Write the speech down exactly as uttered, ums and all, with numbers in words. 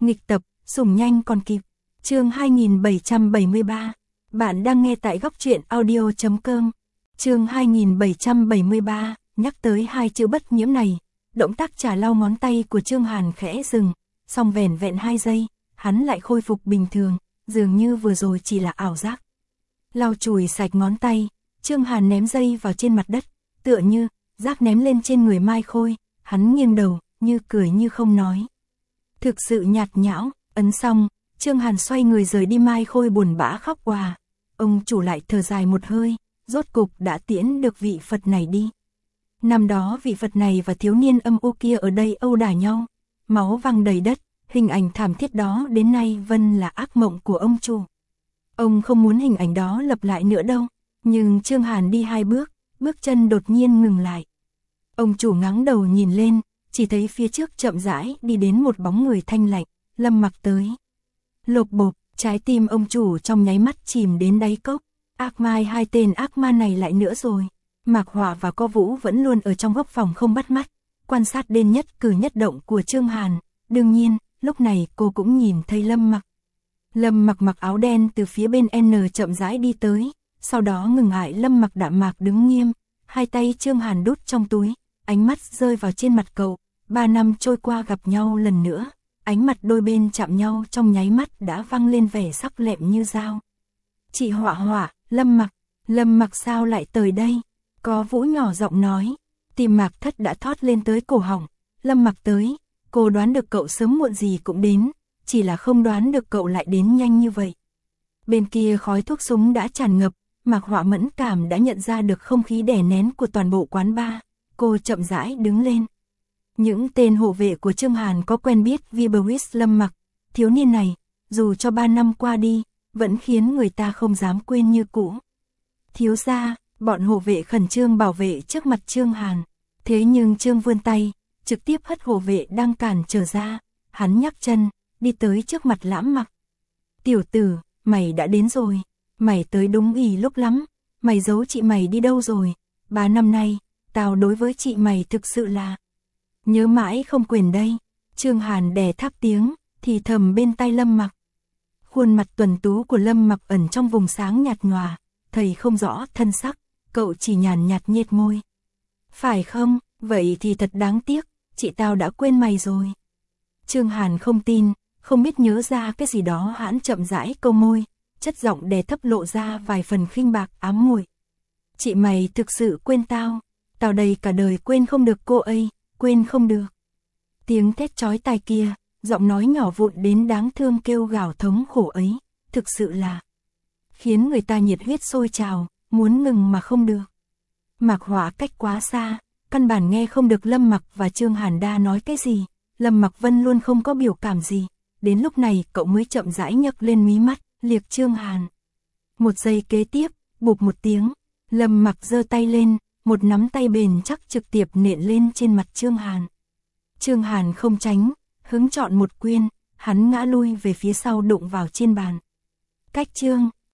Nghịch tập, sủng nhanh còn kịp. Chương hai nghìn bảy trăm bảy mươi ba. Bạn đang nghe tại góc truyện audio chấm com. Chương hai nghìn bảy trăm bảy mươi ba, nhắc tới hai chữ bất nhiễm này, động tác chà lau ngón tay của Trương Hàn khẽ dừng, xong vẻn vẹn hai giây, hắn lại khôi phục bình thường, dường như vừa rồi chỉ là ảo giác. Lau chùi sạch ngón tay, Trương Hàn ném dây vào trên mặt đất, tựa như rác ném lên trên người Mai Khôi, hắn nghiêng đầu, như cười như không nói. Thực sự nhạt nhẽo, ấn xong, Trương Hàn xoay người rời đi. Mai Khôi buồn bã khóc òa. Ông chủ lại thở dài một hơi, rốt cục đã tiễn được vị Phật này đi. Năm đó vị Phật này và thiếu niên âm u kia ở đây âu đả nhau, máu văng đầy đất, hình ảnh thảm thiết đó đến nay vẫn là ác mộng của ông chủ. Ông không muốn hình ảnh đó lặp lại nữa đâu, nhưng Trương Hàn đi hai bước, bước chân đột nhiên ngừng lại. Ông chủ ngẩng đầu nhìn lên, chỉ thấy phía trước chậm rãi đi đến một bóng người thanh lạnh, Lâm Mặc tới. Lộp bộp, trái tim ông chủ trong nháy mắt chìm đến đáy cốc. Ác mai hai tên ác ma này lại nữa rồi. Mạc Họa và Co Vũ vẫn luôn ở trong góc phòng không bắt mắt, quan sát đến nhất cử nhất động của Trương Hàn. Đương nhiên, lúc này cô cũng nhìn thấy Lâm Mặc. Lâm Mặc mặc áo đen từ phía bên N chậm rãi đi tới, sau đó ngừng lại. Lâm Mặc đạm mạc đứng nghiêm, hai tay Trương Hàn đút trong túi, ánh mắt rơi vào trên mặt cậu. Ba năm trôi qua gặp nhau lần nữa, ánh mặt đôi bên chạm nhau trong nháy mắt đã văng lên vẻ sắc lẹm như dao. Chị Họa Họa, Lâm Mặc, Lâm Mặc sao lại tới đây? Có Vũ nhỏ giọng nói, tim Mạc Thất đã thót lên tới cổ họng. Lâm Mặc tới, cô đoán được cậu sớm muộn gì cũng đến, chỉ là không đoán được cậu lại đến nhanh như vậy. Bên kia khói thuốc súng đã tràn ngập, Mạc Họa mẫn cảm đã nhận ra được không khí đè nén của toàn bộ quán bar. Cô chậm rãi đứng lên. Những tên hộ vệ của Trương Hàn có quen biết Vibowitz Lâm Mặc, thiếu niên này, dù cho ba năm qua đi, vẫn khiến người ta không dám quên như cũ. Thiếu gia, bọn hộ vệ khẩn trương bảo vệ trước mặt Trương Hàn. Thế nhưng Trương vươn tay, trực tiếp hất hộ vệ đang cản trở ra. Hắn nhắc chân, đi tới trước mặt Lãm Mặc. Tiểu tử, mày đã đến rồi. Mày tới đúng ỉ lúc lắm. Mày giấu chị mày đi đâu rồi? Ba năm nay, tao đối với chị mày thực sự là nhớ mãi không quên đây. Trương Hàn đè thấp tiếng, thì thầm bên tai Lâm Mặc. Khuôn mặt tuần tú của Lâm Mặc ẩn trong vùng sáng nhạt nhòa, thầy không rõ thân sắc, cậu chỉ nhàn nhạt nhếch môi. Phải không, vậy thì thật đáng tiếc, chị tao đã quên mày rồi. Trương Hàn không tin, không biết nhớ ra cái gì đó, hắn chậm rãi câu môi, chất giọng đè thấp lộ ra vài phần khinh bạc ám muội. Chị mày thực sự quên tao, tao đây cả đời quên không được cô ấy, quên không được. Tiếng thét chói tai kia, giọng nói nhỏ vụn đến đáng thương kêu gào thống khổ ấy, thực sự là khiến người ta nhiệt huyết sôi trào, muốn ngừng mà không được. Mạc Họa cách quá xa, căn bản nghe không được Lâm Mặc và Trương Hàn đa nói cái gì. Lâm Mặc Vân luôn không có biểu cảm gì, đến lúc này cậu mới chậm rãi nhấc lên mí mắt, liếc Trương Hàn. Một giây kế tiếp, bụp một tiếng, Lâm Mặc giơ tay lên, một nắm tay bền chắc trực tiếp nện lên trên mặt Trương Hàn. Trương Hàn không tránh, hứng chọn một quyên, hắn ngã lui về phía sau đụng vào trên bàn. Cách Trương